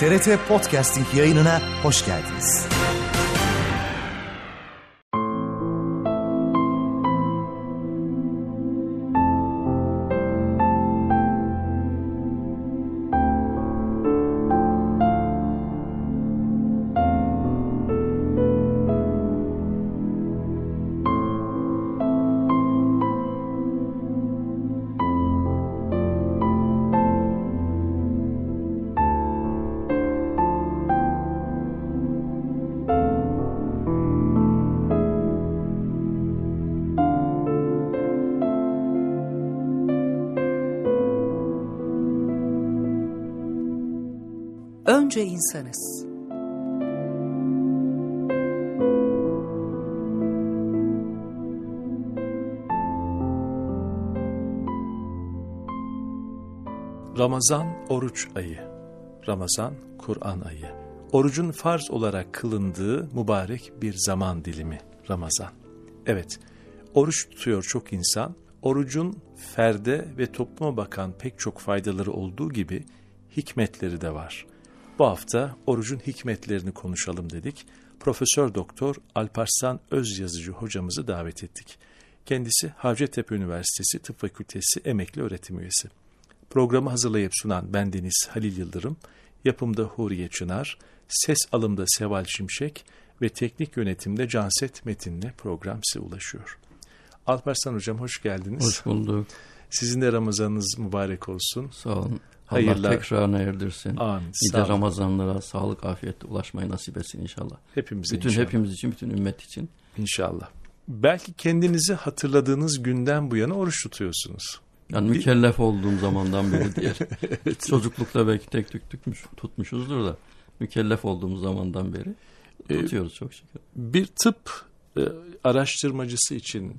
TRT Podcasting yayınına hoş geldiniz. Önce insanız. Ramazan oruç ayı. Ramazan Kur'an ayı. Orucun farz olarak kılındığı mübarek bir zaman dilimi Ramazan. Evet, oruç tutuyor çok insan. Orucun ferde ve topluma bakan pek çok faydaları olduğu gibi hikmetleri de var. Bu hafta orucun hikmetlerini konuşalım dedik. Profesör Doktor Alparslan Özyazıcı hocamızı davet ettik. Kendisi Hacettepe Üniversitesi Tıp Fakültesi emekli öğretim üyesi. Programı hazırlayıp sunan bendeniz Halil Yıldırım, yapımda Huriye Çınar, ses alımda Seval Şimşek ve teknik yönetimde Canset Metin'le program size ulaşıyor. Alparslan hocam hoş geldiniz. Hoş bulduk. Sizin de Ramazanınız mübarek olsun. Sağ olun. Hayırlar. Allah tekrarına erdirsin. Amin. Nice Ramazanlara sağlık, afiyetle ulaşmayı nasip etsin inşallah. Hepimize inşallah. Hepimiz için, bütün ümmet için. İnşallah. Belki kendinizi hatırladığınız günden bu yana oruç tutuyorsunuz. Yani mükellef olduğum zamandan beri diğer. Evet. Çocuklukta belki tek tük tutmuşuzdur da mükellef olduğumuz zamandan beri tutuyoruz çok şükür. Bir tıp araştırmacısı için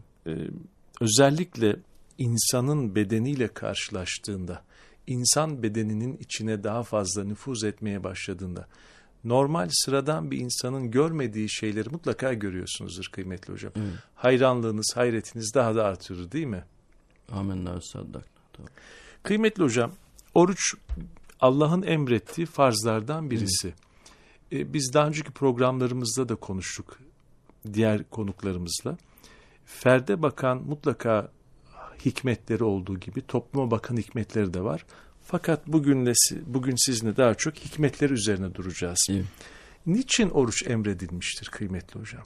özellikle insanın bedeniyle karşılaştığında, insan bedeninin içine daha fazla nüfuz etmeye başladığında, normal sıradan bir insanın görmediği şeyleri mutlaka görüyorsunuzdur kıymetli hocam. Evet. Hayranlığınız, hayretiniz daha da artıyor değil mi? Amenna ve saddak. Kıymetli hocam, oruç Allah'ın emrettiği farzlardan birisi. Biz daha önceki programlarımızda da konuştuk diğer konuklarımızla. Ferde bakan mutlaka hikmetleri olduğu gibi topluma bakan hikmetleri de var. Fakat bugün sizinle daha çok hikmetler üzerine duracağız. Evet. Niçin oruç emredilmiştir kıymetli hocam?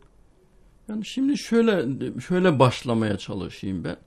Yani şimdi şöyle başlamaya çalışayım ben.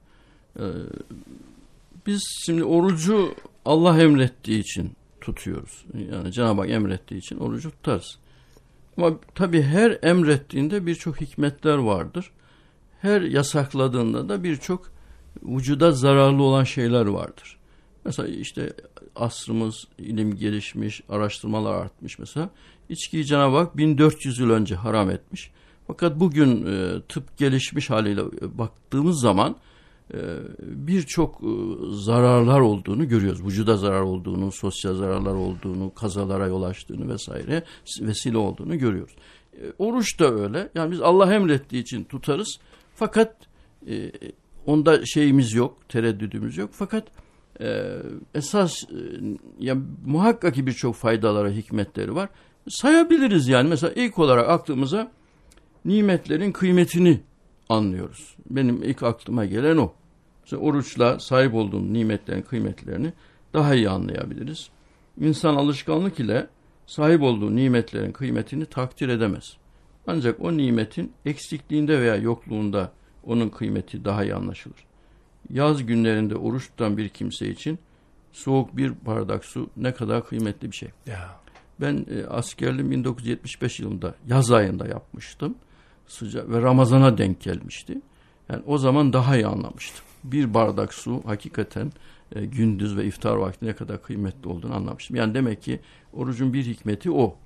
Biz şimdi orucu Allah emrettiği için tutuyoruz. Yani Cenab-ı Hak emrettiği için orucu tutarız. Ama tabii her emrettiğinde birçok hikmetler vardır. Her yasakladığında da birçok vücuda zararlı olan şeyler vardır. Mesela işte asrımız, ilim gelişmiş, araştırmalar artmış mesela. İçkiyi Cenab-ı Hak 1400 yıl önce haram etmiş. Fakat bugün tıp gelişmiş haliyle baktığımız zaman birçok zararlar olduğunu görüyoruz. Vücuda zarar olduğunu, sosyal zararlar olduğunu, kazalara yol açtığını vesaire vesile olduğunu görüyoruz. Oruç da öyle. Yani biz Allah emrettiği için tutarız. Fakat onda şeyimiz yok, tereddüdümüz yok. Fakat esas ya muhakkak ki birçok faydaları, hikmetleri var. Sayabiliriz yani. Mesela ilk olarak aklımıza nimetlerin kıymetini anlıyoruz. Benim ilk aklıma gelen o. Mesela oruçla sahip olduğum nimetlerin kıymetlerini daha iyi anlayabiliriz. İnsan alışkanlık ile sahip olduğu nimetlerin kıymetini takdir edemez. Ancak o nimetin eksikliğinde veya yokluğunda onun kıymeti daha iyi anlaşılır. Yaz günlerinde oruç tutan bir kimse için soğuk bir bardak su ne kadar kıymetli bir şey. Ya. Ben askerliğimi 1975 yılında yaz ayında yapmıştım. Sıcak ve Ramazan'a denk gelmişti. Yani o zaman daha iyi anlamıştım. Bir bardak su hakikaten gündüz ve iftar vakti ne kadar kıymetli olduğunu anlamıştım. Yani demek ki orucun bir hikmeti o.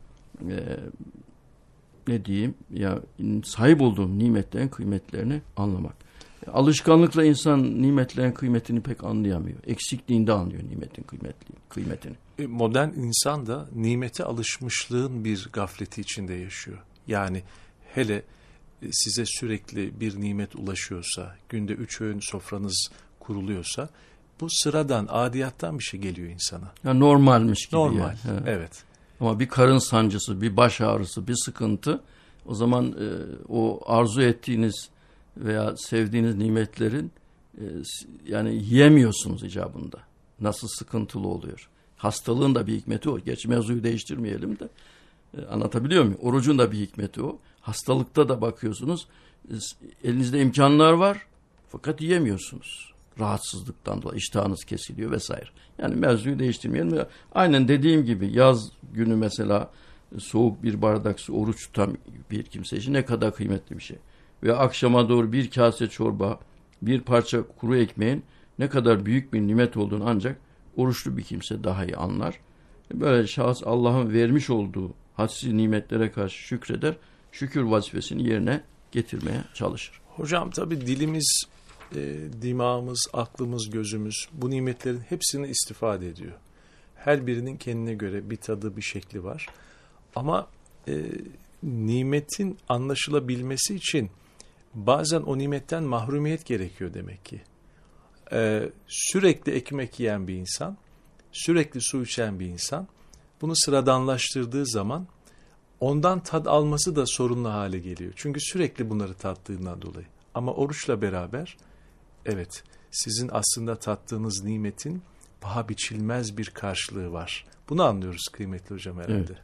Ne diyeyim ya, sahip olduğum nimetlerin kıymetlerini anlamak. Alışkanlıkla insan nimetlerin kıymetini pek anlayamıyor. Eksikliğinde anlıyor nimetin kıymetini. Modern insan da nimete alışmışlığın bir gafleti içinde yaşıyor. Yani hele size sürekli bir nimet ulaşıyorsa, günde 3 öğün sofranız kuruluyorsa, bu sıradan, adiyattan bir şey geliyor insana. Ya normalmiş gibi. Normal, yani. evet. Ama bir karın sancısı, bir baş ağrısı, bir sıkıntı, o zaman o arzu ettiğiniz veya sevdiğiniz nimetlerin yani yiyemiyorsunuz icabında. Nasıl sıkıntılı oluyor. Hastalığın da bir hikmeti o. Gerçi mevzuyu değiştirmeyelim de. Anlatabiliyor muyum? Orucun da bir hikmeti o. Hastalıkta da bakıyorsunuz. Elinizde imkanlar var fakat yiyemiyorsunuz. Rahatsızlıktan dolayı iştahınız kesiliyor vesaire. Yani mevzuyu değiştirmeyelim. Aynen dediğim gibi yaz günü mesela soğuk bir bardak su oruç tutan bir kimse için ne kadar kıymetli bir şey. Ve akşama doğru bir kase çorba, bir parça kuru ekmeğin ne kadar büyük bir nimet olduğunu ancak oruçlu bir kimse daha iyi anlar. Böyle şahıs Allah'ın vermiş olduğu hadsiz nimetlere karşı şükreder, şükür vazifesini yerine getirmeye çalışır. Hocam tabii dilimiz, dimağımız, aklımız, gözümüz bu nimetlerin hepsini istifade ediyor. Her birinin kendine göre bir tadı, bir şekli var. Ama nimetin anlaşılabilmesi için bazen o nimetten mahrumiyet gerekiyor demek ki. Sürekli ekmek yiyen bir insan, sürekli su içen bir insan bunu sıradanlaştırdığı zaman ondan tad alması da sorunlu hale geliyor. Çünkü sürekli bunları tattığından dolayı. Ama oruçla beraber evet sizin aslında tattığınız nimetin paha biçilmez bir karşılığı var. Bunu anlıyoruz kıymetli hocam herhalde. Evet.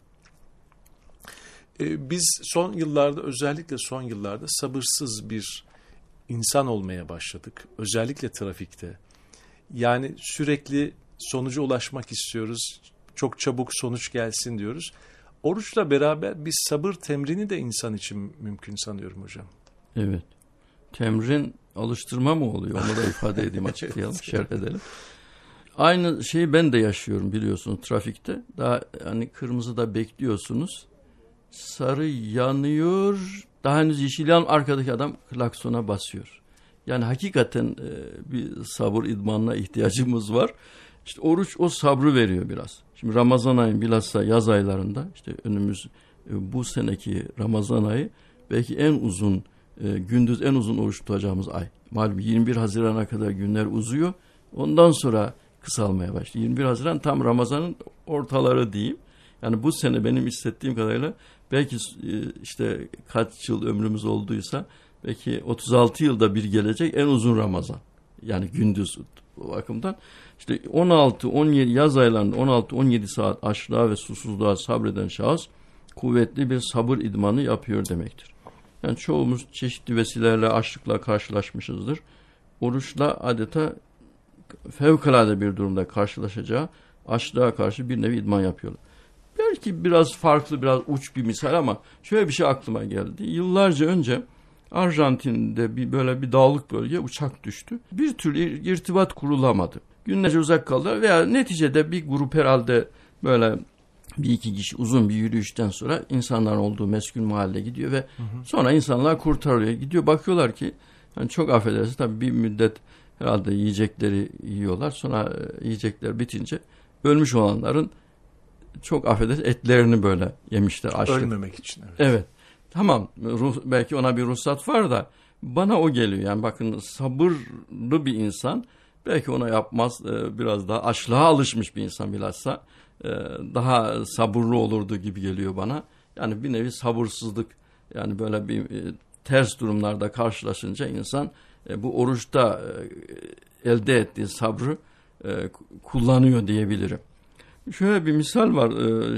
Biz son yıllarda, özellikle son yıllarda sabırsız bir insan olmaya başladık. Özellikle trafikte. Yani sürekli sonuca ulaşmak istiyoruz. Çok çabuk sonuç gelsin diyoruz. Oruçla beraber bir sabır temrini de insan için mümkün sanıyorum hocam. Evet. Temrin alıştırma mı oluyor? Onu da ifade edeyim, açıklayalım, evet. Şerh edelim. Aynı şeyi ben de yaşıyorum biliyorsunuz trafikte. Daha hani kırmızıda bekliyorsunuz. Sarı yanıyor. Daha henüz yeşil yan, arkadaki adam klaksona basıyor. Yani hakikaten bir sabır idmanına ihtiyacımız var. İşte oruç o sabrı veriyor biraz. Şimdi Ramazan ayı bilhassa yaz aylarında işte önümüz bu seneki Ramazan ayı belki en uzun gündüz en uzun oruç tutacağımız ay. Malum 21 Haziran'a kadar günler uzuyor. Ondan sonra kısalmaya başlıyor. 21 Haziran tam Ramazan'ın ortaları diyeyim. Yani bu sene benim hissettiğim kadarıyla belki işte kaç yıl ömrümüz olduysa belki 36 yılda bir gelecek en uzun Ramazan. Yani gündüz bakımdan. İşte 16-17 yaz aylarında 16-17 saat açlığa ve susuzluğa sabreden şahıs kuvvetli bir sabır idmanı yapıyor demektir. Yani çoğumuz çeşitli vesilelerle açlıkla karşılaşmışızdır. Oruçla adeta fevkalade bir durumda karşılaşacağı açlığa karşı bir nevi idman yapıyorlar. Belki biraz farklı, biraz uç bir misal ama şöyle bir şey aklıma geldi. Yıllarca önce Arjantin'de böyle bir dağlık bölge uçak düştü. Bir türlü irtibat kurulamadı. Günlerce uzak kaldılar veya neticede bir grup herhalde böyle bir iki kişi uzun bir yürüyüşten sonra insanların olduğu meskun mahalle gidiyor ve sonra insanlar kurtarılıyor. Gidiyor bakıyorlar ki yani çok affedersiniz tabii bir müddet herhalde yiyecekleri yiyorlar. Sonra yiyecekler bitince ölmüş olanların çok affedersiniz etlerini böyle yemişler. Açlık. Ölmemek için. Evet. Evet. Tamam belki ona bir ruhsat var da bana o geliyor. Yani bakın sabırlı bir insan belki ona yapmaz, biraz daha açlığa alışmış bir insan bilhassa daha sabırlı olurdu gibi geliyor bana. Yani bir nevi sabırsızlık, yani böyle bir ters durumlarda karşılaşınca insan bu oruçta elde ettiği sabrı kullanıyor diyebilirim. Şöyle bir misal var.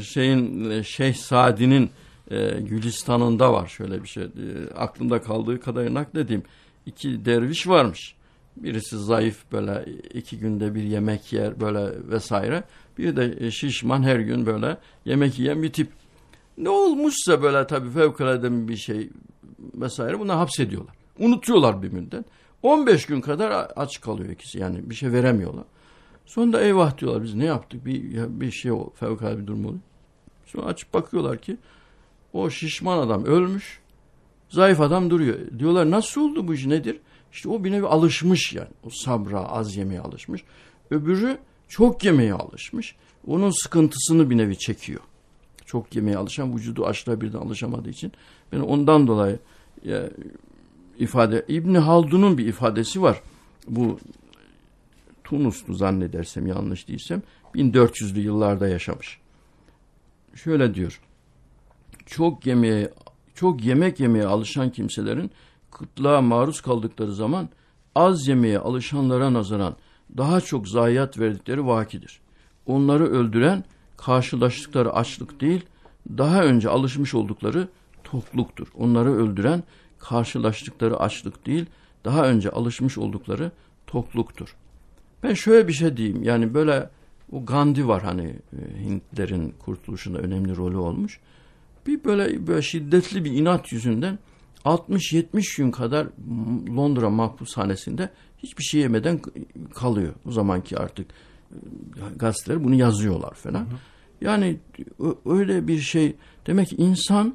Şeyh Sadi'nin Gülistan'ında var şöyle bir şey. Aklımda kaldığı kadarıyla nakledeyim. 2 derviş varmış. Birisi zayıf, böyle 2 günde bir yemek yer böyle vesaire. Bir de şişman, her gün böyle yemek yiyen bir tip. Ne olmuşsa böyle tabii fevkalade bir şey vesaire, bunu hapsediyorlar. Unutuyorlar bir müddet. 15 gün kadar aç kalıyor ikisi, yani bir şey veremiyorlar. Sonra eyvah diyorlar, biz ne yaptık, bir şey fevkalade bir durum oluyor. Sonra açıp bakıyorlar ki o şişman adam ölmüş, zayıf adam duruyor. Diyorlar nasıl oldu bu iş, nedir? İşte o bir nevi alışmış, yani o sabra, az yemeye alışmış. Öbürü çok yemeye alışmış. Onun sıkıntısını bir nevi çekiyor. Çok yemeye alışan, vücudu açlığa birden alışamadığı için. Ben ondan dolayı İbn Haldun'un bir ifadesi var. Bu Tunuslu zannedersem, yanlış değilsem, 1400'lü yıllarda yaşamış. Şöyle diyor: çok yemek yemeye alışan kimselerin kıtlığa maruz kaldıkları zaman az yemeye alışanlara nazaran daha çok zayiat verdikleri vakidir. Onları öldüren karşılaştıkları açlık değil, daha önce alışmış oldukları tokluktur. Onları öldüren karşılaştıkları açlık değil, daha önce alışmış oldukları tokluktur. Ben şöyle bir şey diyeyim, yani böyle o Gandhi var, hani Hintlerin kurtuluşunda önemli rolü olmuş. Bir böyle şiddetli bir inat yüzünden 60-70 gün kadar Londra mahpushanesinde hiçbir şey yemeden kalıyor. O zamanki artık gazeteler bunu yazıyorlar falan. Hı hı. Yani öyle bir şey, demek ki insan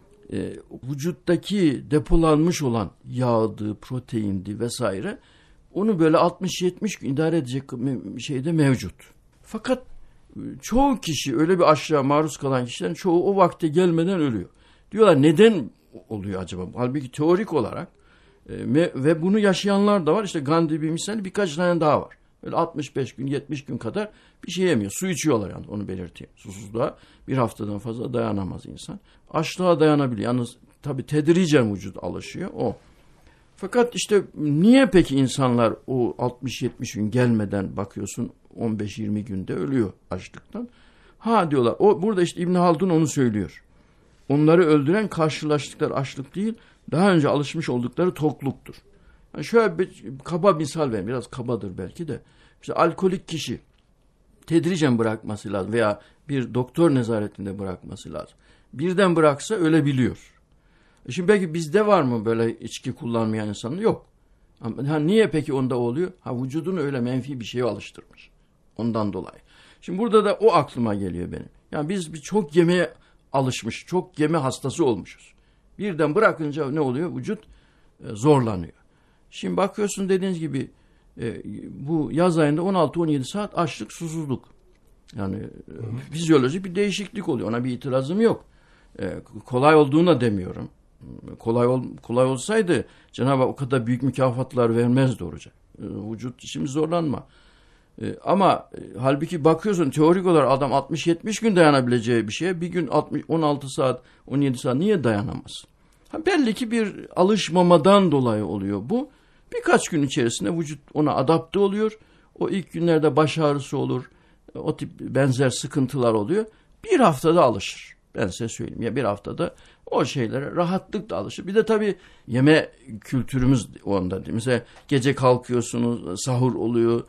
vücuttaki depolanmış olan yağdı, proteindi vesaire, onu böyle 60-70 gün idare edecek şeyde mevcut. Fakat çoğu kişi, öyle bir açlığa maruz kalan kişilerin çoğu o vakte gelmeden ölüyor. Diyorlar, neden oluyor acaba? Halbuki teorik olarak ve bunu yaşayanlar da var. İşte Gandhi bir misal, birkaç tane daha var. Böyle 65 gün, 70 gün kadar bir şey yemiyor. Su içiyorlar, yani onu belirteyim. Susuzluğa bir haftadan fazla dayanamaz insan. Açlığa dayanabiliyor. Yalnız tabii tedricen vücut alışıyor o. Fakat işte niye peki insanlar o 60-70 gün gelmeden bakıyorsun 15-20 günde ölüyor açlıktan? Ha diyorlar, burada işte İbn Haldun onu söylüyor. Onları öldüren karşılaştıkları açlık değil, daha önce alışmış oldukları tokluktur. Yani şöyle bir kaba misal vereyim, biraz kabadır belki de. İşte alkolik kişi tedricen bırakması lazım veya bir doktor nezaretinde bırakması lazım. Birden bıraksa ölebiliyor. Şimdi belki bizde var mı böyle içki kullanmayan insanın? Yok. Niye peki onda oluyor? Vücudunu öyle menfi bir şeye alıştırmış. Ondan dolayı. Şimdi burada da o aklıma geliyor benim. Yani biz çok yemeye alışmış, çok yeme hastası olmuşuz. Birden bırakınca ne oluyor? Vücut zorlanıyor. Şimdi bakıyorsun, dediğiniz gibi bu yaz ayında 16-17 saat açlık, susuzluk. Yani fizyolojik bir değişiklik oluyor. Ona bir itirazım yok. Kolay olduğunu da demiyorum. Kolay olsaydı Cenab-ı Hak o kadar büyük mükafatlar vermezdi oruca. Vücut şimdi zorlanma. Ama halbuki bakıyorsun, teorik olarak adam 60-70 gün dayanabileceği bir şeye bir gün 16 saat, 17 saat niye dayanamaz? Belli ki bir alışmamadan dolayı oluyor bu. Birkaç gün içerisinde vücut ona adapte oluyor. O ilk günlerde baş ağrısı olur. O tip benzer sıkıntılar oluyor. Bir haftada alışır. Ben size söyleyeyim ya, bir haftada o şeylere rahatlıkla alışır. Bir de tabii yeme kültürümüz onda. Mesela gece kalkıyorsunuz, sahur oluyor.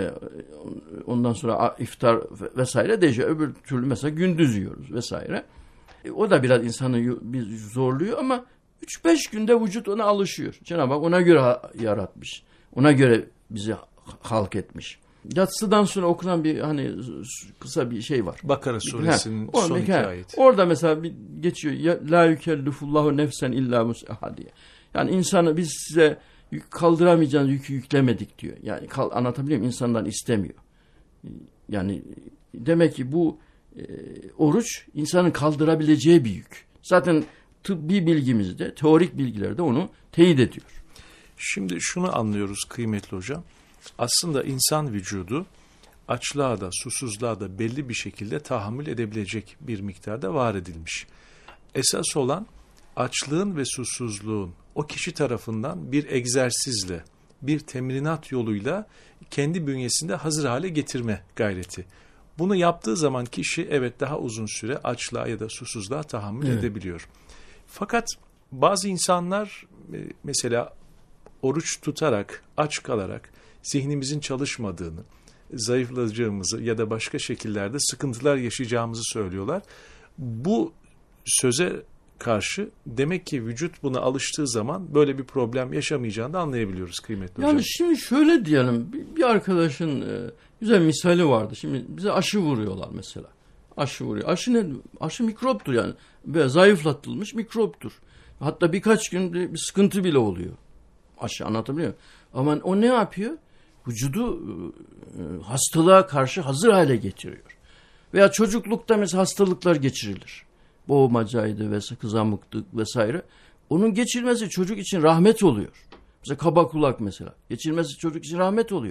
Ondan sonra iftar vesaire değişiyor. Öbür türlü mesela gündüz yiyoruz vesaire. O da biraz insanı zorluyor ama 3-5 günde vücut ona alışıyor. Cenab-ı Hak ona göre yaratmış. Ona göre bizi halk etmiş. Yatsıdan sonra okunan bir kısa bir şey var. Bakara suresinin son 2 ayeti. Orada mesela bir geçiyor. La yükellifullahu nefsen illa mus'aha diye. Yani insanı biz size kaldıramayacağınız yükü yüklemedik diyor. Yani anlatabiliyor muyum? İnsandan istemiyor. Yani demek ki bu oruç insanın kaldırabileceği bir yük. Zaten tıbbi bilgimizde, teorik bilgilerde onu teyit ediyor. Şimdi şunu anlıyoruz kıymetli hocam. Aslında insan vücudu açlığa da susuzluğa da belli bir şekilde tahammül edebilecek bir miktarda var edilmiş. Esas olan açlığın ve susuzluğun o kişi tarafından bir egzersizle, bir temrinat yoluyla kendi bünyesinde hazır hale getirme gayreti. Bunu yaptığı zaman kişi evet daha uzun süre açlığa ya da susuzluğa tahammül edebiliyor. Fakat bazı insanlar mesela oruç tutarak, aç kalarak zihnimizin çalışmadığını, zayıflayacağımızı ya da başka şekillerde sıkıntılar yaşayacağımızı söylüyorlar. Bu söze karşı demek ki vücut buna alıştığı zaman böyle bir problem yaşamayacağını da anlayabiliyoruz kıymetli hocam. Yani şimdi şöyle diyelim, bir arkadaşın güzel misali vardı. Şimdi bize aşı vuruyorlar mesela. Aşı vuruyor. Aşı ne? Aşı mikroptur yani. Böyle zayıflatılmış mikroptur. Hatta birkaç gün bir sıkıntı bile oluyor. Aşı, anlatabiliyor muyum? Ama o ne yapıyor? Vücudu hastalığa karşı hazır hale getiriyor. Veya çocuklukta mesela hastalıklar geçirilir. Boğmacaydı vesaire, kızamıklık vesaire. Onun geçirmesi çocuk için rahmet oluyor. Mesela kaba kulak mesela. Geçirmesi çocuk için rahmet oluyor.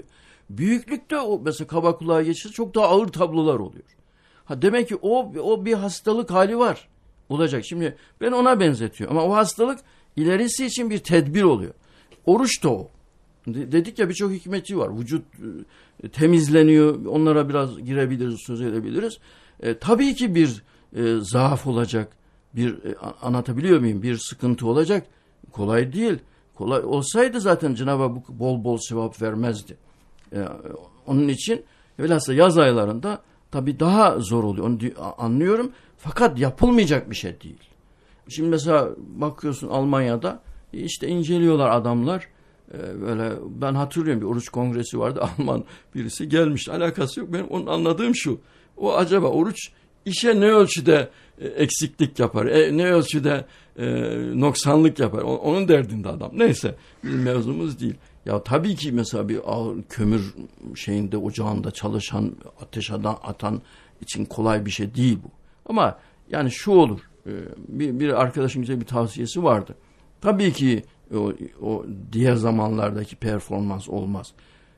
Büyüklükte o mesela kaba kulağa geçirse çok daha ağır tablolar oluyor. Demek ki o bir hastalık hali var. Olacak. Şimdi ben ona benzetiyorum. Ama o hastalık ilerisi için bir tedbir oluyor. Oruç da o. Dedik ya birçok hikmeti var. Vücut temizleniyor. Onlara biraz girebiliriz, söz edebiliriz. Tabii ki bir zaaf olacak. Anlatabiliyor muyum? Bir sıkıntı olacak. Kolay değil. Kolay olsaydı zaten Cenab-ı Hak bol bol sevap vermezdi. Onun için velhasıl yaz aylarında tabii daha zor oluyor. Onu anlıyorum. Fakat yapılmayacak bir şey değil. Şimdi mesela bakıyorsun Almanya'da işte inceliyorlar adamlar. Böyle ben hatırlıyorum bir oruç kongresi vardı. Alman birisi gelmiş. Alakası yok. Benim onun anladığım şu. O acaba oruç işe ne ölçüde eksiklik yapar? Ne ölçüde noksanlık yapar? Onun derdinde adam. Neyse bizim mevzumuz değil. Ya tabii ki mesela bir kömür şeyinde ocağında çalışan ateş atan için kolay bir şey değil bu. Ama yani şu olur. Bir arkadaşın güzel bir tavsiyesi vardı. Tabii ki o diğer zamanlardaki performans olmaz.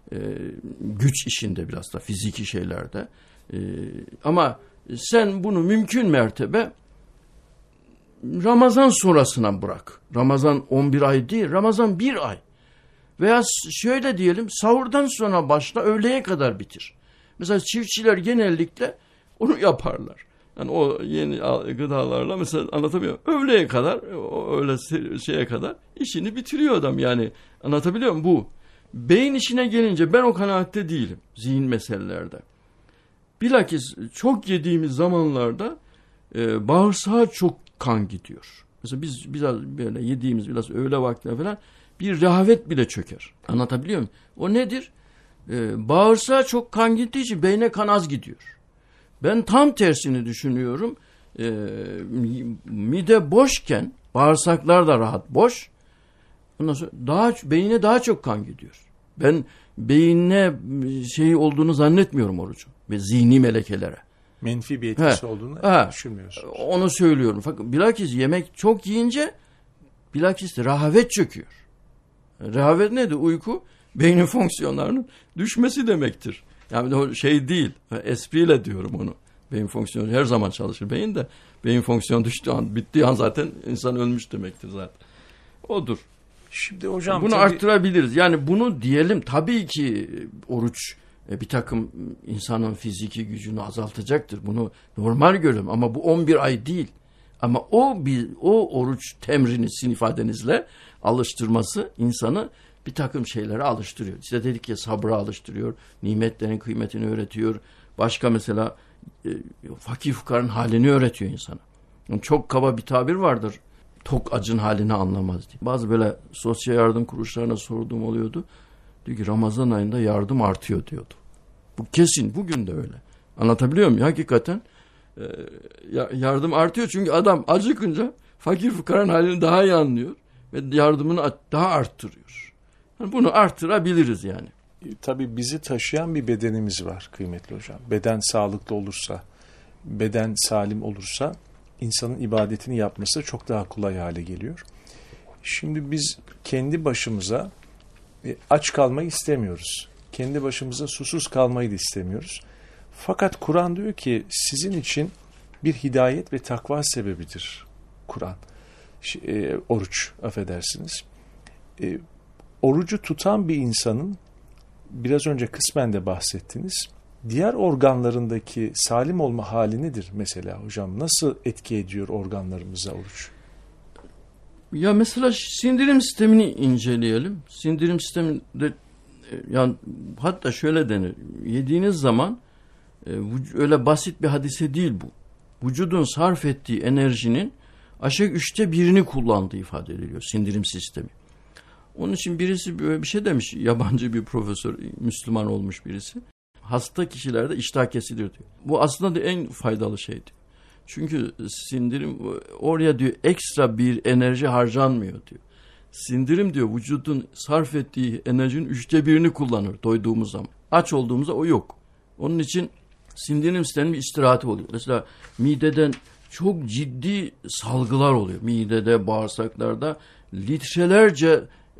Güç işinde biraz da fiziki şeylerde. Ama sen bunu mümkün mertebe Ramazan sonrasına bırak. Ramazan 11 ay değil, Ramazan 1 ay. Veya şöyle diyelim, sahurdan sonra başla, öğleye kadar bitir. Mesela çiftçiler genellikle onu yaparlar. Yani o yeni gıdalarla mesela anlatamıyorum. Öğleye kadar, öğle şeye kadar işini bitiriyor adam yani. Anlatabiliyor muyum? Bu. Beyin işine gelince ben o kanaatte değilim zihin meselelerde. Bilakis çok yediğimiz zamanlarda bağırsağa çok kan gidiyor. Mesela biz biraz böyle yediğimiz biraz öğle vaktine falan bir rehavet bile çöker. Anlatabiliyor muyum? O nedir? Bağırsağa çok kan gittiği için beyne kan az gidiyor. Ben tam tersini düşünüyorum. Mide boşken bağırsaklar da rahat boş. Ondan sonra beyine daha çok kan gidiyor. Ben beyinle şey olduğunu zannetmiyorum orucun ve zihni melekelere. Menfi bir etkisi olduğunu düşünmüyorsun. Onu söylüyorum. Fakat bilakis yemek çok yiyince bilakis rehavet çöküyor. Rehavet nedir? Uyku beynin fonksiyonlarının düşmesi demektir. Yani o şey değil. Espriyle diyorum onu. Beyin fonksiyonu her zaman çalışır beyin de. Beyin fonksiyonu düştüğü an, bittiği an zaten insan ölmüş demektir zaten. Odur. Şimdi hocam bunu arttırabiliriz. Yani bunu diyelim tabii ki oruç bir takım insanın fiziki gücünü azaltacaktır. Bunu normal görüyorum ama bu 11 ay değil. Ama o oruç temrini sizin ifadenizle alıştırması insanı bir takım şeylere alıştırıyor. İşte dedik ya sabra alıştırıyor, nimetlerin kıymetini öğretiyor. Başka mesela fakir fukaranın halini öğretiyor insana. Yani çok kaba bir tabir vardır. Tok acın halini anlamaz diye. Bazı böyle sosyal yardım kuruluşlarına sorduğum oluyordu. Diyor ki Ramazan ayında yardım artıyor diyordu. Bu kesin bugün de öyle. Anlatabiliyor muyum? Hakikaten yardım artıyor çünkü adam acıkınca fakir fukaranın halini daha iyi anlıyor ve yardımını daha arttırıyor. Yani bunu arttırabiliriz yani. Tabii bizi taşıyan bir bedenimiz var kıymetli hocam. Beden sağlıklı olursa, beden salim olursa insanın ibadetini yapması çok daha kolay hale geliyor. Şimdi biz kendi başımıza aç kalmayı istemiyoruz. Kendi başımıza susuz kalmayı da istemiyoruz. Fakat Kur'an diyor ki sizin için bir hidayet ve takva sebebidir Kur'an. Oruç, affedersiniz. Orucu tutan bir insanın biraz önce kısmen de bahsettiniz. Diğer organlarındaki salim olma hali nedir mesela hocam? Nasıl etki ediyor organlarımıza oruç? Ya mesela sindirim sistemini inceleyelim. Sindirim sisteminde yani hatta şöyle denir. Yediğiniz zaman öyle basit bir hadise değil bu. Vücudun sarf ettiği enerjinin aşağı 1/3'ünü kullandığı ifade ediliyor sindirim sistemi. Onun için birisi böyle bir şey demiş. Yabancı bir profesör, Müslüman olmuş birisi. Hasta kişilerde iştah kesilir diyor. Bu aslında en faydalı şeydi. Çünkü sindirim oraya diyor ekstra bir enerji harcanmıyor diyor. Sindirim diyor vücudun sarf ettiği enerjinin 1/3'ünü kullanır doyduğumuz zaman. Aç olduğumuzda o yok. Onun için sindirim sisteminin bir istirahati oluyor. Mesela mideden çok ciddi salgılar oluyor. Midede, bağırsaklarda litrelerce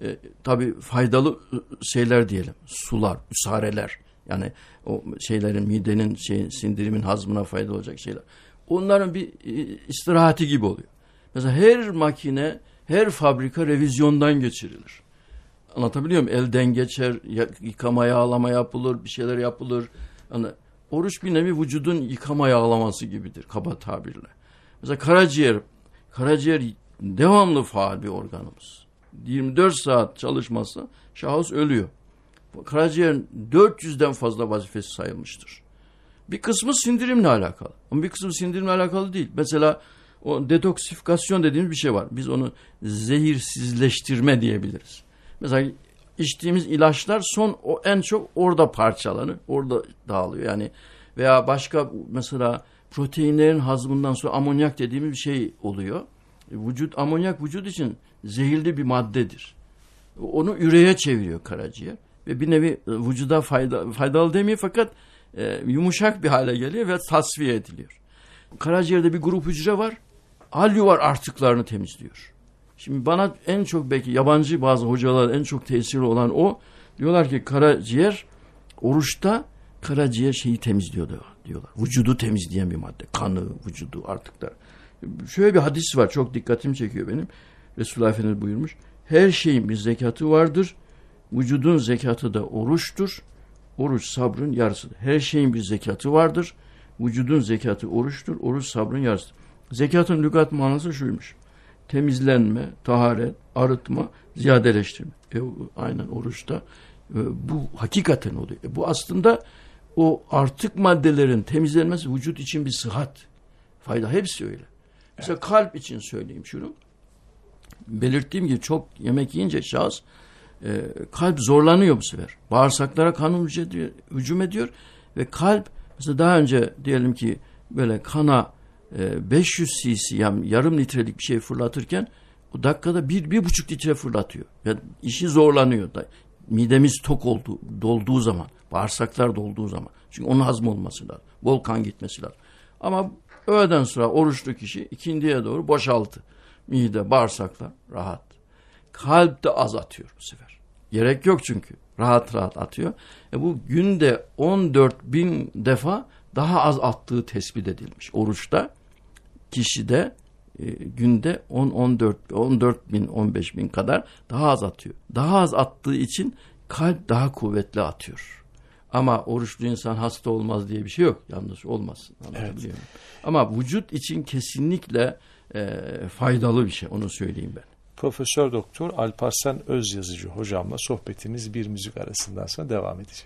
tabii faydalı şeyler diyelim. Sular, üsareler. Yani o şeylerin midenin sindirimin hazmına faydalı olacak şeyler. Onların bir istirahati gibi oluyor. Mesela her makine, her fabrika revizyondan geçirilir. Anlatabiliyor muyum? Elden geçer, yıkama yağlama yapılır, bir şeyler yapılır. Yani oruç bir nevi vücudun yıkama yağlaması gibidir kaba tabirle. Mesela karaciğer devamlı faal bir organımız. 24 saat çalışmazsa şahıs ölüyor. Karaciğerin 400'den fazla vazifesi sayılmıştır. Bir kısmı sindirimle alakalı. Ama bir kısmı sindirimle alakalı değil. Mesela o detoksifikasyon dediğimiz bir şey var. Biz onu zehirsizleştirme diyebiliriz. Mesela içtiğimiz ilaçlar en çok orada parçalanır, orada dağılıyor. Yani veya başka mesela proteinlerin hazmından sonra amonyak dediğimiz bir şey oluyor. Amonyak vücut için zehirli bir maddedir. Onu üreye çeviriyor karaciğer ve bir nevi vücuda faydalı demiyor fakat yumuşak bir hale geliyor ve tasfiye ediliyor. Karaciğerde bir grup hücre var. Alüvar artıklarını temizliyor. Şimdi bana en çok belki yabancı bazı hocalar en çok tesirli olan o. Diyorlar ki karaciğer oruçta karaciğer şeyi temizliyor diyorlar. Vücudu temizleyen bir madde. Kanı, vücudu, artıklar. Şöyle bir hadis var. Çok dikkatimi çekiyor benim. Resulullah Efendimiz buyurmuş. Her şeyin bir zekatı vardır. Vücudun zekatı da oruçtur. Oruç sabrın yarısıdır. Her şeyin bir zekatı vardır. Vücudun zekatı oruçtur. Oruç sabrın yarısıdır. Zekatın lügat manası şuymuş. Temizlenme, taharet, arıtma, ziyadeleştirme. Aynen oruçta bu hakikaten oluyor. Bu aslında o artık maddelerin temizlenmesi vücut için bir sıhhat. Fayda hepsi öyle. Mesela kalp için söyleyeyim şunu. Belirttiğim gibi çok yemek yiyince şahıs kalp zorlanıyor bu sefer. Bağırsaklara kan hücum ediyor ve kalp mesela daha önce diyelim ki böyle kana 500 cc yani yarım litrelik bir şey fırlatırken o dakikada 1,5 litre fırlatıyor. Yani işi zorlanıyor. Midemiz tok dolduğu zaman, bağırsaklar dolduğu zaman. Çünkü onun hazm olması lazım. Bol kan gitmesi lazım. Ama öğleden sonra oruçlu kişi ikindiye doğru boşaltı. Mide, bağırsaklar rahat. Kalp de az atıyor bu sefer. Gerek yok çünkü. Rahat atıyor. Bu günde 14.000 defa daha az attığı tespit edilmiş. Oruçta kişide günde 14.000, 15.000 kadar daha az atıyor. Daha az attığı için kalp daha kuvvetli atıyor. Ama oruçlu insan hasta olmaz diye bir şey yok. Yanlış olmasın. Evet. Ama vücut için kesinlikle faydalı bir şey. Onu söyleyeyim ben. Profesör Doktor Alparslan Özyazıcı hocamla sohbetimiz bir müzik arasından sonra devam edecek.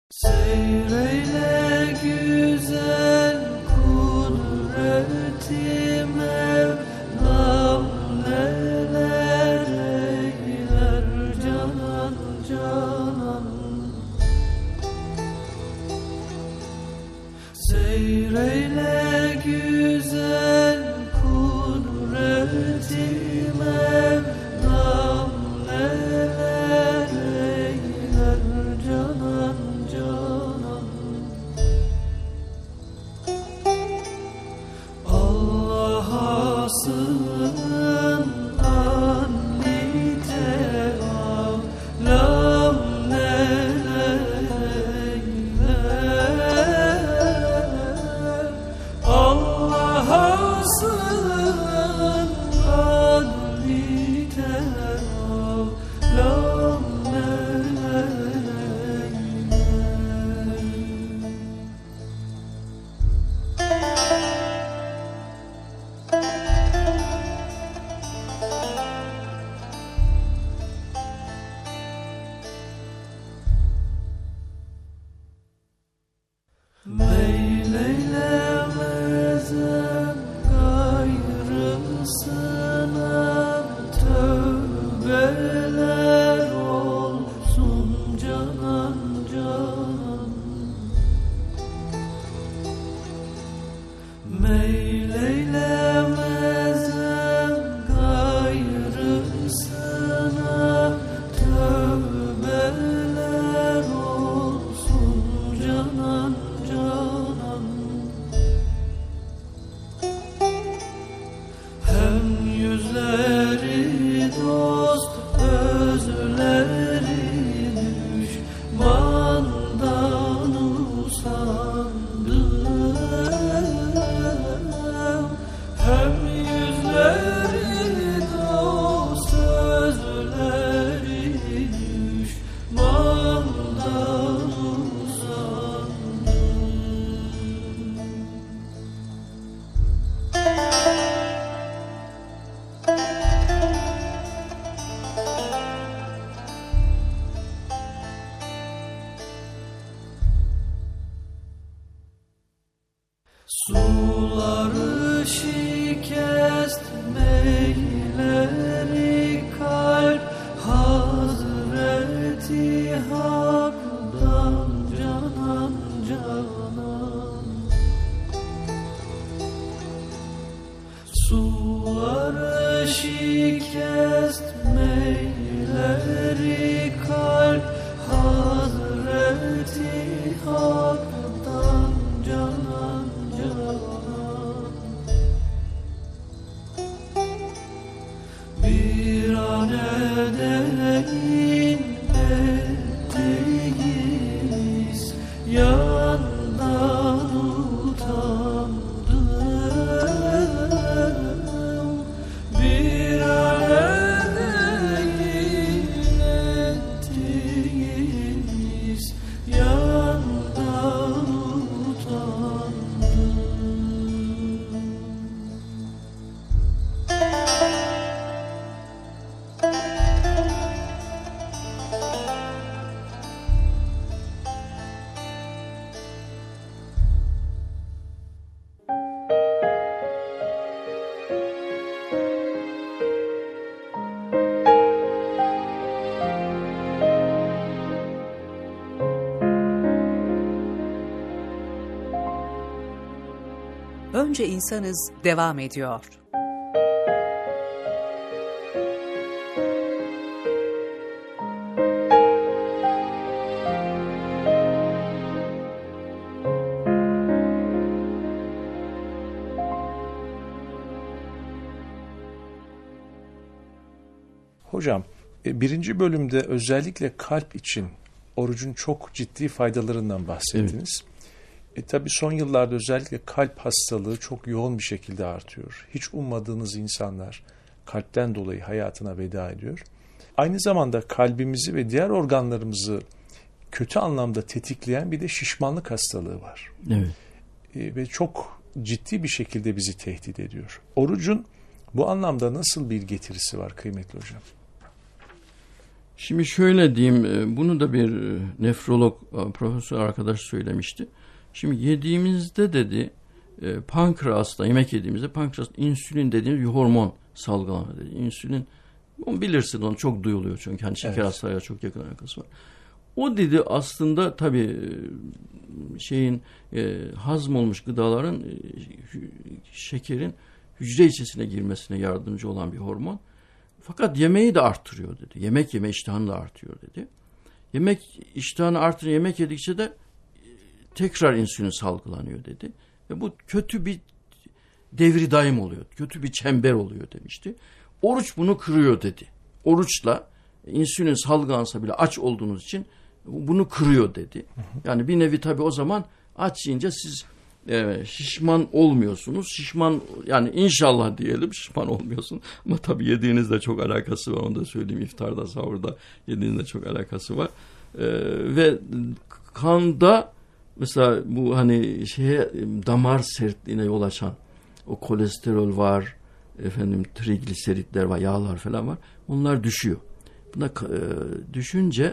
Seyreyle güzel kudreti Mevlam neler eyler canan canan. Seyreyle güzel kudreti Mevlam neler eyler canan canan. Allah'a sığın anli teâlam neler eyler. Allah'a sığın anli teâlam neler eyler. Suları şikest meyleri kalp Hazreti Hak'tan canan canan. Suları şikest meyleri kalp Hazreti Hak'tan canan canan. Bir an edeyin ettiğiniz yandan utandım. Bir an edeyin ettiğiniz yandan utandım. Önce insanız devam ediyor. Hocam, birinci bölümde özellikle kalp için orucun çok ciddi faydalarından bahsettiniz. Tabii son yıllarda özellikle kalp hastalığı çok yoğun bir şekilde artıyor. Hiç ummadığınız insanlar kalpten dolayı hayatına veda ediyor. Aynı zamanda kalbimizi ve diğer organlarımızı kötü anlamda tetikleyen bir de şişmanlık hastalığı var. Evet. Ve çok ciddi bir şekilde bizi tehdit ediyor. Orucun bu anlamda nasıl bir getirisi var kıymetli hocam? Şimdi şöyle diyeyim, bunu da bir nefrolog profesör arkadaş söylemişti. Şimdi yediğimizde dedi, pankreasta, yemek yediğimizde pankreasta insülin dediğimiz bir hormon salgılanıyor dedi. İnsülin, onu bilirsin, onu çok duyuluyor çünkü hani şeker hastalığıyla çok yakın alakası var. O dedi aslında tabii hazmolmuş gıdaların şekerin hücre içerisine girmesine yardımcı olan bir hormon. Fakat yemeği de arttırıyor dedi. Yemek yeme iştahını da artıyor dedi. Yemek iştahını artırıyor, yemek yedikçe de tekrar insülin salgılanıyor dedi. Ve bu kötü bir devri daim oluyor. Kötü bir çember oluyor demişti. Oruç bunu kırıyor dedi. Oruçla insülin salgılansa bile aç olduğunuz için bunu kırıyor dedi. Yani bir nevi tabii o zaman aç yiyince siz şişman olmuyorsunuz. Şişman, yani inşallah diyelim şişman olmuyorsun. Ama tabii yediğinizle çok alakası var. Onu da söyleyeyim, iftarda, sahurda yediğinizle çok alakası var. Ve kanda mesela bu hani damar sertliğine yol açan o kolesterol var, trigliseritler var, yağlar falan var. Onlar düşüyor. Buna düşünce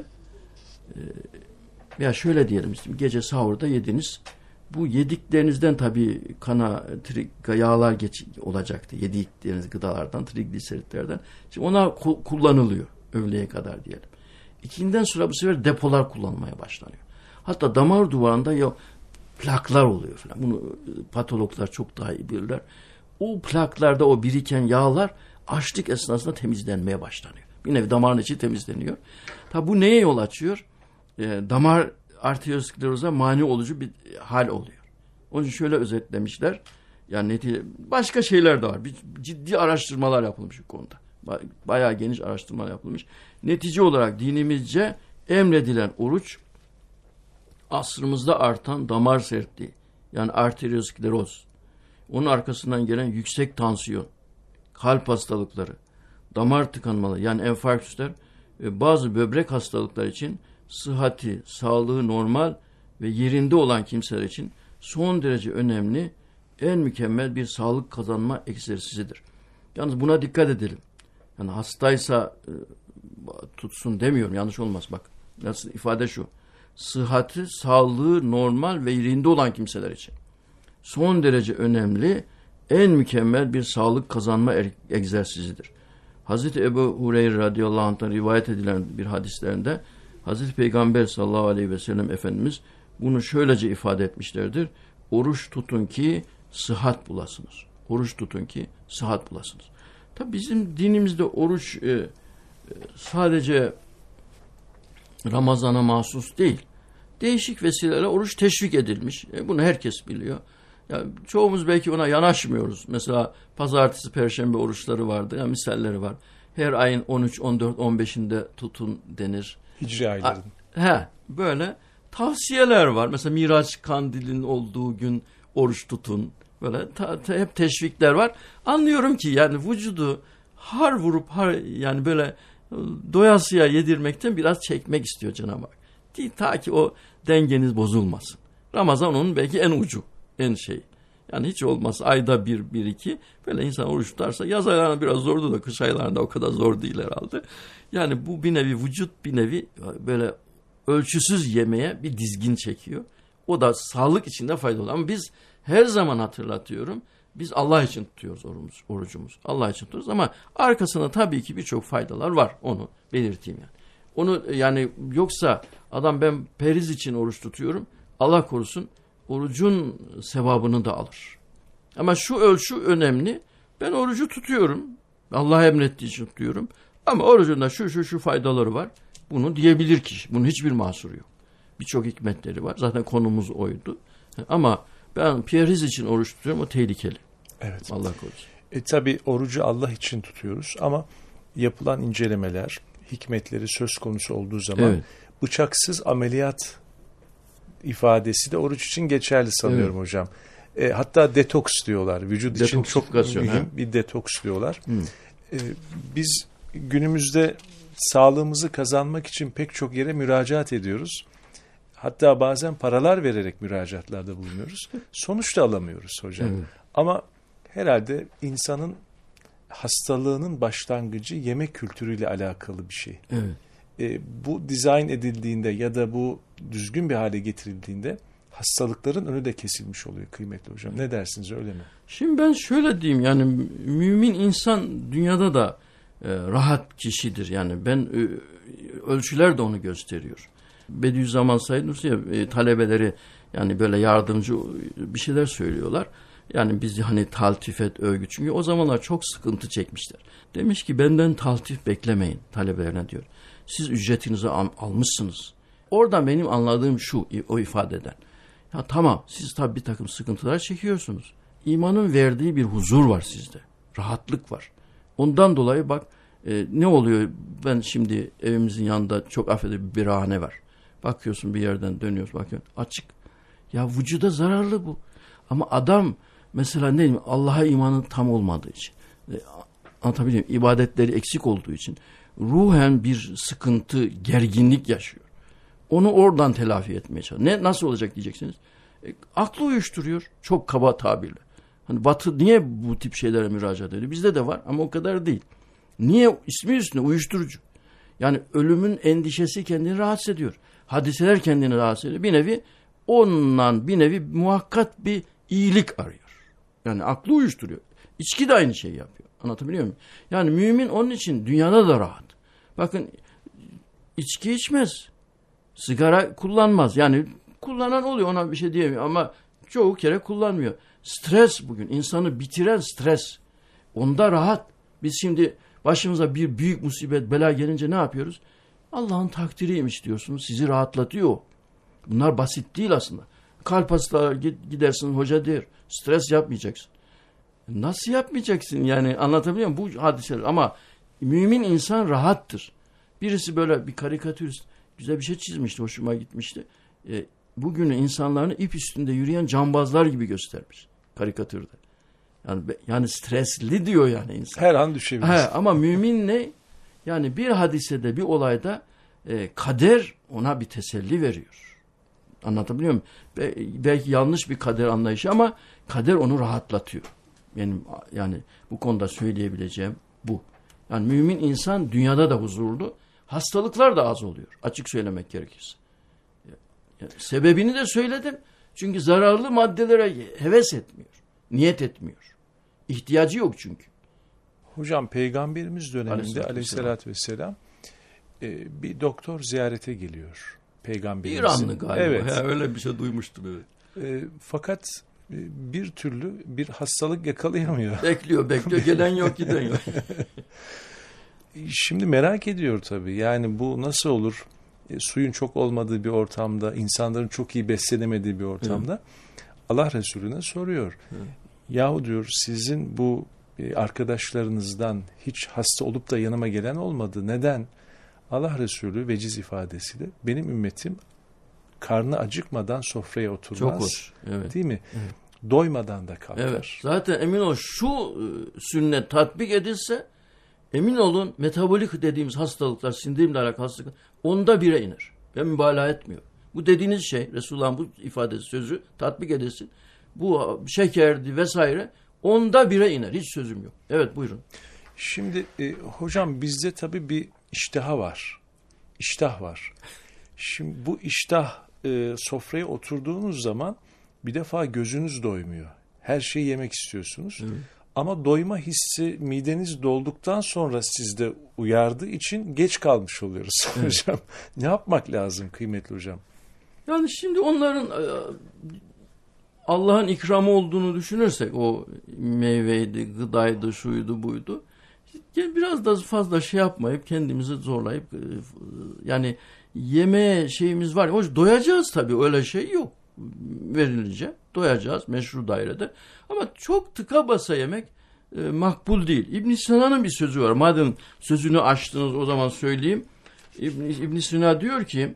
ya şöyle diyelim, gece sahurda yediniz. Bu yediklerinizden tabii kana yağlar olacaktı. Yedikleriniz gıdalardan, trigliseritlerden. Şimdi ona kullanılıyor öğleye kadar diyelim. İkinden sonra bu sefer depolar kullanmaya başlanıyor. Hatta damar duvarında plaklar oluyor falan. Bunu patologlar çok daha iyi bilirler. O plaklarda o biriken yağlar açlık esnasında temizlenmeye başlanıyor. Bir nevi damarın içi temizleniyor. Tabi bu neye yol açıyor? Damar arterioskleroza mani olucu bir hal oluyor. Onun için şöyle özetlemişler. Yani başka şeyler de var. Ciddi araştırmalar yapılmış bu konuda. Bayağı geniş araştırmalar yapılmış. Netice olarak dinimizce emredilen oruç, asrımızda artan damar sertliği, yani arterioskleroz, onun arkasından gelen yüksek tansiyon, kalp hastalıkları, damar tıkanmaları, yani enfarktüsler ve bazı böbrek hastalıkları için sıhhati, sağlığı normal ve yerinde olan kimseler için son derece önemli, en mükemmel bir sağlık kazanma egzersizidir. Yalnız buna dikkat edelim. Yani hastaysa tutsun demiyorum, yanlış olmaz bak. Nasıl ifade şu: sıhhati, sağlığı normal ve yerinde olan kimseler için son derece önemli, en mükemmel bir sağlık kazanma egzersizidir. Hazreti Ebu Hureyre radıyallahu anh'tan rivayet edilen bir hadislerinde Hazreti Peygamber sallallahu aleyhi ve sellem Efendimiz bunu şöylece ifade etmişlerdir. Oruç tutun ki sıhhat bulasınız. Oruç tutun ki sıhhat bulasınız. Tabi bizim dinimizde oruç sadece Ramazan'a mahsus değil. Değişik vesilelerle oruç teşvik edilmiş. Bunu herkes biliyor. Yani çoğumuz belki ona yanaşmıyoruz. Mesela pazartesi, perşembe oruçları vardı. Yani misalleri var. Her ayın 13, 14, 15'inde tutun denir. Hicri ayların. Böyle tavsiyeler var. Mesela Miraç kandilinin olduğu gün oruç tutun. Böyle hep teşvikler var. Anlıyorum ki yani vücudu har vurup yani böyle doyasıya yedirmekten biraz çekmek istiyor Cenab-ı Hak. Ta ki o dengeniz bozulmasın. Ramazan onun belki en ucu, en şey. Yani hiç olmazsa ayda bir iki böyle insan oruç tutarsa yaz aylarında biraz zordu da kış aylarında o kadar zor değil herhalde. Yani bu bir nevi vücut bir nevi böyle ölçüsüz yemeye bir dizgin çekiyor. O da sağlık içinde faydalı. Ama biz her zaman hatırlatıyorum. Biz Allah için tutuyoruz orucumuz. Allah için tutuyoruz ama arkasında tabii ki birçok faydalar var. Onu belirteyim yani. Onu yani yoksa adam ben periz için oruç tutuyorum. Allah korusun orucun sevabını da alır. Ama şu ölçü önemli. Ben orucu tutuyorum. Allah emrettiği için tutuyorum. Ama orucunda şu faydaları var. Bunu diyebilir kişi. Bunun hiçbir mahsuru yok. Birçok hikmetleri var. Zaten konumuz oydu. Ama ben periz için oruç tutuyorum. O tehlikeli. Evet. Allah korusun. Tabii orucu Allah için tutuyoruz ama yapılan incelemeler, hikmetleri söz konusu olduğu zaman bıçaksız ameliyat ifadesi de oruç için geçerli sanıyorum hocam. Hatta detoks diyorlar. Vücut için çok mühim bir detoks diyorlar. Biz günümüzde sağlığımızı kazanmak için pek çok yere müracaat ediyoruz. Hatta bazen paralar vererek müracaatlarda bulunuyoruz. Sonuç da alamıyoruz hocam. Ama herhalde insanın hastalığının başlangıcı yemek kültürüyle alakalı bir şey. Bu dizayn edildiğinde ya da bu düzgün bir hale getirildiğinde hastalıkların önü de kesilmiş oluyor kıymetli hocam. Ne dersiniz, öyle mi? Şimdi ben şöyle diyeyim, yani mümin insan dünyada da rahat kişidir. Yani ben ölçüler de onu gösteriyor. Bediüzzaman Said Nursi talebeleri yani böyle yardımcı bir şeyler söylüyorlar. Yani bizi hani taltif et, övgü. Çünkü o zamanlar çok sıkıntı çekmişler. Demiş ki benden taltif beklemeyin talebelerine diyor. Siz ücretinizi almışsınız. Oradan benim anladığım şu, o ifadeden. Ya tamam, siz tabii bir takım sıkıntılar çekiyorsunuz. İmanın verdiği bir huzur var sizde. Rahatlık var. Ondan dolayı bak ne oluyor? Ben şimdi evimizin yanında çok affedersin bir birahane var. Bakıyorsun bir yerden dönüyorsun, bakıyorsun açık. Ya vücuda zararlı bu. Ama adam mesela ne diyeyim, Allah'a imanı tam olmadığı için, anlatabiliyor muyum? İbadetleri eksik olduğu için ruhen bir sıkıntı, gerginlik yaşıyor. Onu oradan telafi etmeye çalışıyor. Nasıl olacak diyeceksiniz. Aklı uyuşturuyor. Çok kaba tabirle. Hani Batı niye bu tip şeylere müracaat ediyor? Bizde de var ama o kadar değil. Niye? İsmi üstünde uyuşturucu. Yani ölümün endişesi kendini rahatsız ediyor. Hadiseler kendini rahatsız ediyor. Bir nevi ondan bir nevi muhakkat bir iyilik arıyor. Yani aklı uyuşturuyor. İçki de aynı şeyi yapıyor. Anlatabiliyor muyum? Yani mümin onun için dünyada da rahat. Bakın içki içmez. Sigara kullanmaz. Yani kullanan oluyor, ona bir şey diyemiyor ama çoğu kere kullanmıyor. Stres bugün insanı bitiren stres. Onda rahat. Biz şimdi başımıza bir büyük musibet, bela gelince ne yapıyoruz? Allah'ın takdiriymiş diyorsunuz. Sizi rahatlatıyor. Bunlar basit değil aslında. Kalp hastalığı gidersin, hoca der. Stres yapmayacaksın. Nasıl yapmayacaksın? Yani anlatabiliyor muyum? Bu hadiseler. Ama mümin insan rahattır. Birisi böyle bir karikatürist güzel bir şey çizmişti. Hoşuma gitmişti. Bugün insanlarını ip üstünde yürüyen cambazlar gibi göstermiş karikatürde. Yani stresli diyor yani insan. Her an düşebilir. Ama mümin ne? Yani bir hadisede, bir olayda kader ona bir teselli veriyor. Anlatabiliyor muyum? Belki yanlış bir kader anlayışı ama kader onu rahatlatıyor. Benim yani bu konuda söyleyebileceğim bu. Yani mümin insan dünyada da huzurlu, hastalıklar da az oluyor. Açık söylemek gerekirse. Yani sebebini de söyledim. Çünkü zararlı maddelere heves etmiyor. Niyet etmiyor. İhtiyacı yok çünkü. Hocam Peygamberimiz döneminde Aleyhisselatü aleyhissalatü vesselam bir doktor ziyarete geliyor. Peygamberimizin. İranlı galiba. Evet. Ya, öyle bir şey duymuştum. Evet. Fakat bir türlü bir hastalık yakalayamıyor. Bekliyor. Gelen yok, giden yok. Şimdi merak ediyor tabii. Yani bu nasıl olur? Suyun çok olmadığı bir ortamda, insanların çok iyi beslenemediği bir ortamda Allah Resulüne soruyor. Yahu diyor, sizin bu arkadaşlarınızdan hiç hasta olup da yanıma gelen olmadı. Neden? Allah Resulü veciz ifadesiyle benim ümmetim karnı acıkmadan sofraya oturmaz. Çok hoş. Evet. Değil mi? Evet. Doymadan da kalkar. Evet. Zaten emin ol şu sünnet tatbik edilse emin olun metabolik dediğimiz hastalıklar, sindirimle alakalı hastalıklar 1/10'a iner. Ben mübalağa etmiyorum. Bu dediğiniz şey, Resulullah'ın bu ifadesi, sözü tatbik edilsin. Bu şekerdi vesaire 1/10'a iner. Hiç sözüm yok. Evet, buyurun. Şimdi hocam bizde tabii bir iştah var. Şimdi bu iştah sofraya oturduğunuz zaman bir defa gözünüz doymuyor. Her şeyi yemek istiyorsunuz. Evet. Ama doyma hissi mideniz dolduktan sonra sizde uyardığı için geç kalmış oluyoruz hocam. Ne yapmak lazım kıymetli hocam? Yani şimdi onların Allah'ın ikramı olduğunu düşünürsek, o meyveydi, gıdaydı, şuydu, buydu. Biraz da fazla şey yapmayıp kendimizi zorlayıp yani yeme şeyimiz var. Hoş doyacağız tabii, öyle şey yok. Verilince doyacağız meşru dairede. Ama çok tıka basa yemek makbul değil. İbn Sina'nın bir sözü var. Madem sözünü açtınız o zaman söyleyeyim. İbn Sina diyor ki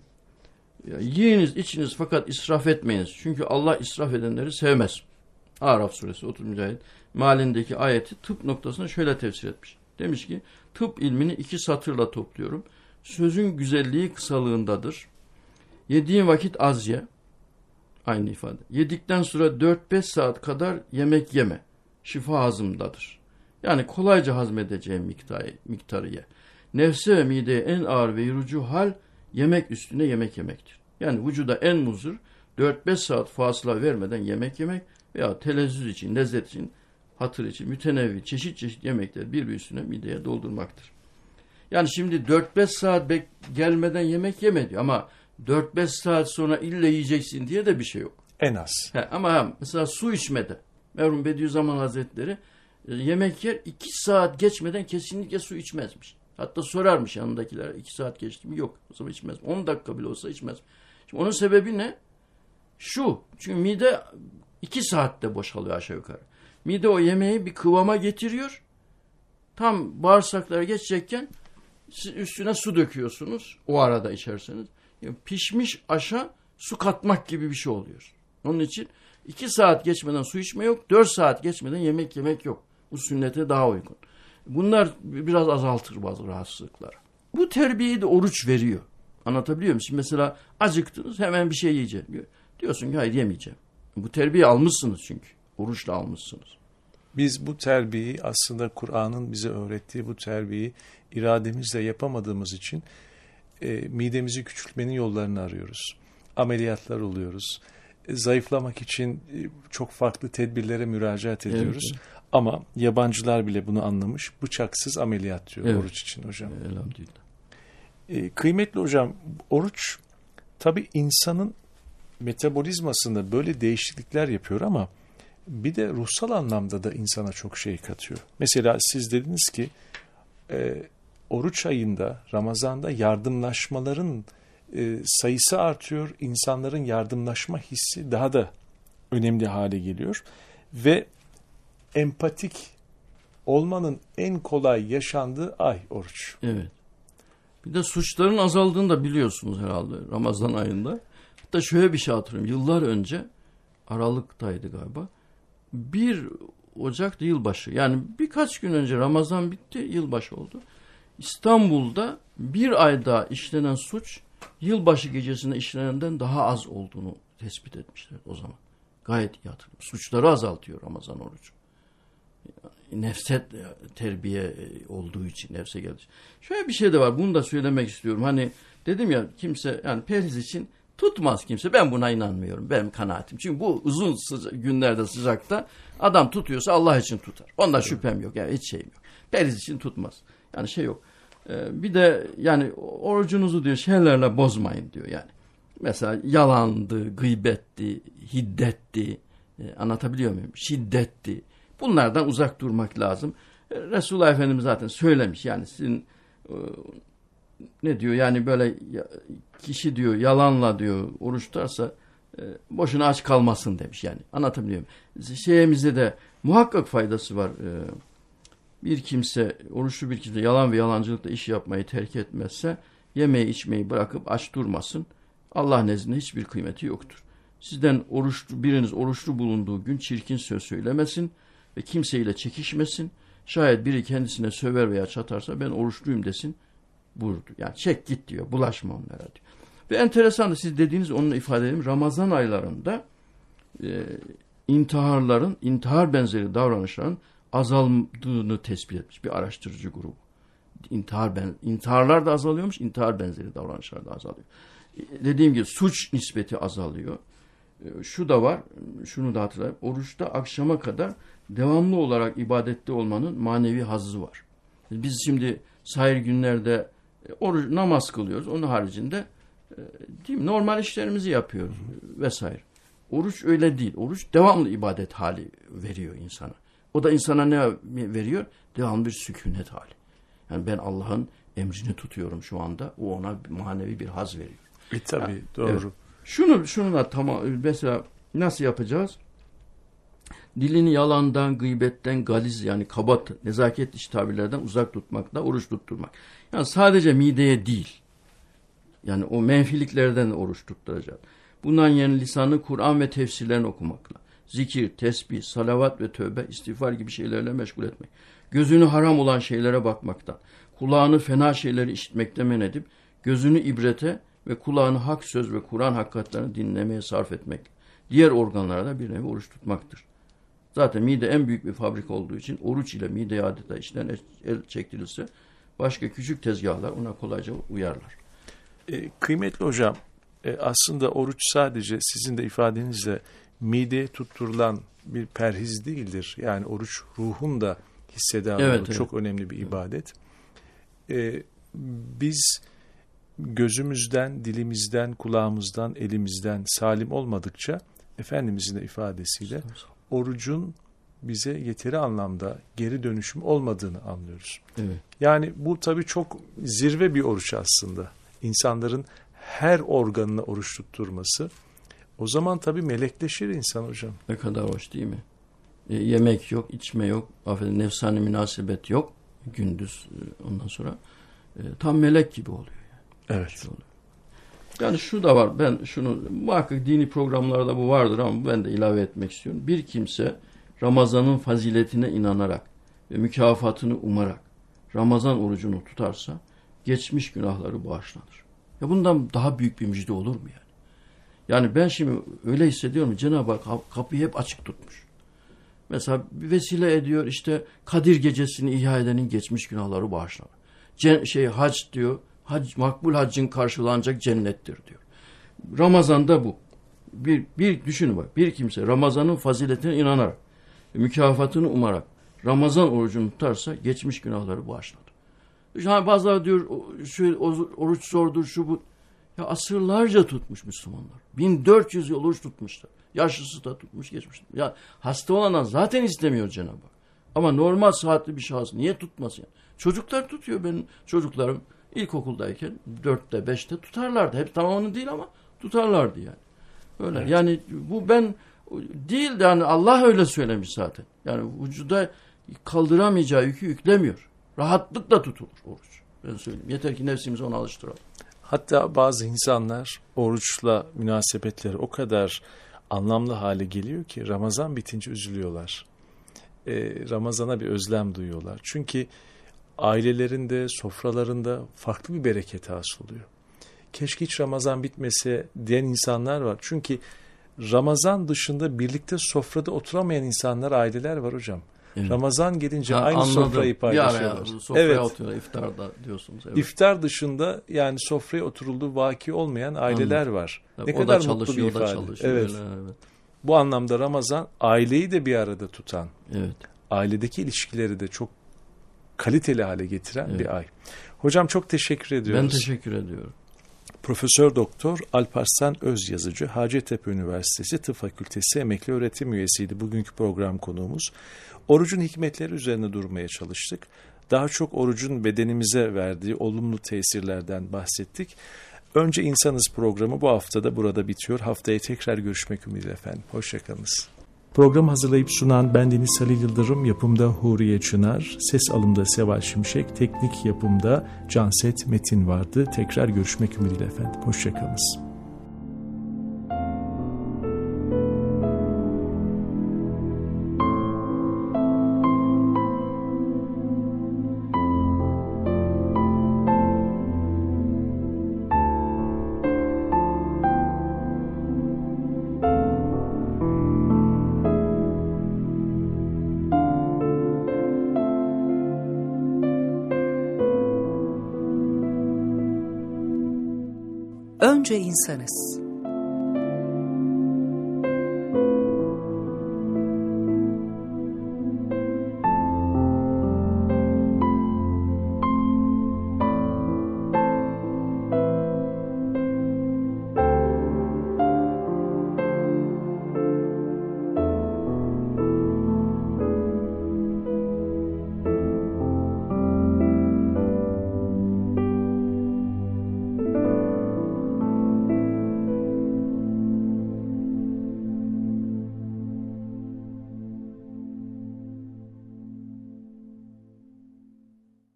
yiyiniz içiniz fakat israf etmeyiniz. Çünkü Allah israf edenleri sevmez. Araf suresi 30. ayet. Malindeki ayeti tıp noktasına şöyle tefsir etmiş. Demiş ki tıp ilmini 2 satırla topluyorum. Sözün güzelliği kısalığındadır. Yediğin vakit az ye. Aynı ifade. Yedikten sonra 4-5 saat kadar yemek yeme. Şifa hazımdadır. Yani kolayca hazmedeceğin miktarı ye. Nefse ve mideye en ağır ve yorucu hal yemek üstüne yemek yemektir. Yani vücuda en muzır 4-5 saat fasıla vermeden yemek yemek veya telezzüz için, lezzet için, hatır için mütenevvi çeşit yemekler bir üstüne mideye doldurmaktır. Yani şimdi 4-5 saat gelmeden yemek yeme diyor ama 4-5 saat sonra illa yiyeceksin diye de bir şey yok. En az. Ama mesela su içmede merhum Bediüzzaman Hazretleri yemek yer 2 saat geçmeden kesinlikle su içmezmiş. Hatta sorarmış yanındakilere 2 saat geçti mi? Yok. O zaman içmez. 10 dakika bile olsa içmez. Şimdi onun sebebi ne? Şu. Çünkü mide 2 saatte boşalıyor aşağı yukarı. Mide o yemeği bir kıvama getiriyor. Tam bağırsaklara geçecekken siz üstüne su döküyorsunuz. O arada içerseniz. Yani pişmiş aşa su katmak gibi bir şey oluyor. Onun için 2 saat geçmeden su içme yok. 4 saat geçmeden yemek yemek yok. Bu sünnete daha uygun. Bunlar biraz azaltır bazı rahatsızlıklar. Bu terbiyeyi de oruç veriyor. Anlatabiliyor muyum? Şimdi mesela acıktınız hemen bir şey yiyeceğim diyor. Diyorsun ki hayır yemeyeceğim. Bu terbiye almışsınız çünkü. Oruçla almışsınız. Biz bu terbiyeyi aslında Kur'an'ın bize öğrettiği bu terbiyeyi irademizle yapamadığımız için midemizi küçültmenin yollarını arıyoruz. Ameliyatlar oluyoruz. Zayıflamak için çok farklı tedbirlere müracaat ediyoruz. Evet. Ama yabancılar bile bunu anlamış. Bıçaksız ameliyat diyor oruç için hocam. Elhamdülillah. Kıymetli hocam, oruç tabii insanın metabolizmasında böyle değişiklikler yapıyor ama bir de ruhsal anlamda da insana çok şey katıyor. Mesela siz dediniz ki oruç ayında, Ramazan'da yardımlaşmaların sayısı artıyor. İnsanların yardımlaşma hissi daha da önemli hale geliyor. Ve empatik olmanın en kolay yaşandığı ay oruç. Evet. Bir de suçların azaldığını da biliyorsunuz herhalde Ramazan ayında. Hatta şöyle bir şey hatırlıyorum. Yıllar önce Aralık'taydı galiba. 1 Ocak'ta yılbaşı. Yani birkaç gün önce Ramazan bitti, yılbaşı oldu. İstanbul'da bir ayda işlenen suç yılbaşı gecesinde işlenenden daha az olduğunu tespit etmişler o zaman. Gayet iyi hatırlıyorum. Suçları azaltıyor Ramazan orucu. Nefse terbiye olduğu için, nefse geldiği için. Şöyle bir şey de var, bunu da söylemek istiyorum. Hani dedim ya kimse yani perhiz için Tutmaz kimse. Ben buna inanmıyorum. Benim kanaatim. Çünkü bu uzun günlerde sıcakta adam tutuyorsa Allah için tutar. Ondan şüphem yok. Yani hiç şeyim yok. Periz için tutmaz. Yani şey yok. Bir de yani orucunuzu diyor şeylerle bozmayın diyor yani. Mesela yalandı, gıybetti, hiddetti. Anlatabiliyor muyum? Şiddetti. Bunlardan uzak durmak lazım. Resulullah Efendimiz zaten söylemiş. Yani sizin ne diyor yani böyle kişi diyor yalanla diyor oruç tutarsa boşuna aç kalmasın demiş yani. Anlatabiliyor muyum? Şeyimizde de muhakkak faydası var. Bir kimse, oruçlu bir kimse yalan ve yalancılıkla iş yapmayı terk etmezse yemeği içmeyi bırakıp aç durmasın. Allah nezdinde hiçbir kıymeti yoktur. Sizden biriniz oruçlu bulunduğu gün çirkin söz söylemesin ve kimseyle çekişmesin. Şayet biri kendisine söver veya çatarsa ben oruçluyum desin. Buyurdu. Yani çek git diyor. Bulaşma onlara diyor. Ve enteresan da siz dediğiniz onunla ifade edeyim. Ramazan aylarında intihar benzeri davranışların azaldığını tespit etmiş bir araştırıcı grubu. İntiharlar da azalıyormuş, intihar benzeri davranışlar da azalıyor. Dediğim gibi suç nispeti azalıyor. Şu da var, şunu da hatırlayayım. Oruçta akşama kadar devamlı olarak ibadette olmanın manevi hazzı var. Biz şimdi sahir günlerde namaz kılıyoruz. Onun haricinde değil mi, normal işlerimizi yapıyoruz vesaire. Oruç öyle değil. Oruç devamlı ibadet hali veriyor insana. O da insana ne veriyor? Devamlı bir sükunet hali. Yani ben Allah'ın emrini tutuyorum şu anda. O ona manevi bir haz veriyor. Tabii yani, doğru. Evet. Şunu da tamam mesela nasıl yapacağız? Dilini yalandan, gıybetten, galiz yani kaba, nezaket dışı tabirlerden uzak tutmakla oruç tutturmak. Yani sadece mideye değil. Yani o menfiliklerden oruç tutturacağız. Bundan yani lisanı Kur'an ve tefsirlerini okumakla, zikir, tesbih, salavat ve tövbe, istiğfar gibi şeylerle meşgul etmek. Gözünü haram olan şeylere bakmaktan, kulağını fena şeyleri işitmekten men edip, gözünü ibrete ve kulağını hak söz ve Kur'an hakikatlerini dinlemeye sarf etmek. Diğer organlarda bir nevi oruç tutmaktır. Zaten mide en büyük bir fabrika olduğu için oruç ile mideye adeta işten el çektirilse başka küçük tezgahlar ona kolayca uyarlar. Kıymetli hocam, aslında oruç sadece sizin de ifadenizle mideye tutturulan bir perhiz değildir. Yani oruç ruhun da hissedarlığı çok önemli bir ibadet. Biz gözümüzden, dilimizden, kulağımızdan, elimizden salim olmadıkça Efendimizin de ifadesiyle orucun bize yeteri anlamda geri dönüşüm olmadığını anlıyoruz. Evet. Yani bu tabii çok zirve bir oruç aslında. İnsanların her organına oruç tutturması. O zaman tabii melekleşir insan hocam. Ne kadar hoş değil mi? Yemek yok, içme yok, nefsani münasebet yok gündüz ondan sonra. Tam melek gibi oluyor. Yani. Evet. Yani şu da var, ben şunu muhakkak dini programlarda bu vardır ama ben de ilave etmek istiyorum. Bir kimse Ramazan'ın faziletine inanarak ve mükafatını umarak Ramazan orucunu tutarsa geçmiş günahları bağışlanır. Ya bundan daha büyük bir müjde olur mu yani? Yani ben şimdi öyle hissediyorum, Cenab-ı Hak kapıyı hep açık tutmuş. Mesela bir vesile ediyor, işte Kadir gecesini ihya edenin geçmiş günahları bağışlanır. Hac diyor, makbul haccın karşılanacak cennettir diyor. Ramazan'da bu. Bir düşünün bak, bir kimse Ramazan'ın faziletine inanarak, mükafatını umarak Ramazan orucunu tutarsa geçmiş günahları bağışlanır. Yani bazıları diyor şu oruç zordur, şu bu. Ya asırlarca tutmuş Müslümanlar. 1400 yıl oruç tutmuşlar. Yaşlısı da tutmuş, geçmiş. Ya hasta olanlar zaten istemiyor Cenab-ı Hak. Ama normal saatli bir şahıs niye tutmasın? Yani? Çocuklar tutuyor, benim çocuklarım ilkokuldayken 4'te 5'te tutarlardı. Hep tamamını değil ama tutarlardı yani. Öyle. Evet. Yani bu ben değil de yani Allah öyle söylemiş zaten. Yani vücuda kaldıramayacağı yükü yüklemiyor. Rahatlıkla tutulur oruç. Ben söyleyeyim. Yeter ki nefsimizi ona alıştıralım. Hatta bazı insanlar oruçla münasebetleri o kadar anlamlı hale geliyor ki Ramazan bitince üzülüyorlar. Ramazana bir özlem duyuyorlar. Çünkü ailelerinde, sofralarında farklı bir bereket hasıl oluyor. Keşke hiç Ramazan bitmese diyen insanlar var. Çünkü Ramazan dışında birlikte sofrada oturamayan insanlar, aileler var hocam. Evet. Ramazan gelince Ha, aynı anladım. sofrayı Bir paylaşıyorlar. araya sofraya Evet. oturuyor iftarda diyorsunuz. Evet. İftar dışında yani sofraya oturulduğu vaki olmayan aileler var. Tabii, Ne o kadar da mutlu bir çalışıyor, o da ifade. çalışıyor. Evet. Öyle, evet. Bu anlamda Ramazan aileyi de bir arada tutan, Evet. ailedeki ilişkileri de çok kaliteli hale getiren Evet. bir ay. Hocam çok teşekkür ediyoruz. Ben teşekkür ediyorum. Profesör Doktor Alparslan Özyazıcı, Hacettepe Üniversitesi Tıp Fakültesi emekli öğretim üyesiydi bugünkü program konuğumuz. Orucun hikmetleri üzerine durmaya çalıştık. Daha çok orucun bedenimize verdiği olumlu tesirlerden bahsettik. Önce İnsanız programı bu haftada burada bitiyor. Haftaya tekrar görüşmek ümidiyle efendim. Hoşçakalınız. Programı hazırlayıp sunan bendeniz Halil Yıldırım, yapımda Huriye Çınar, ses alımda Seval Şimşek, teknik yapımda Canset Metin vardı. Tekrar görüşmek ümidiyle efendim. Hoşçakalınız. Önce insanız.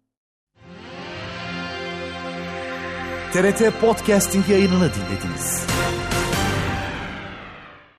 TRT Podcasting yayınını dinlediniz.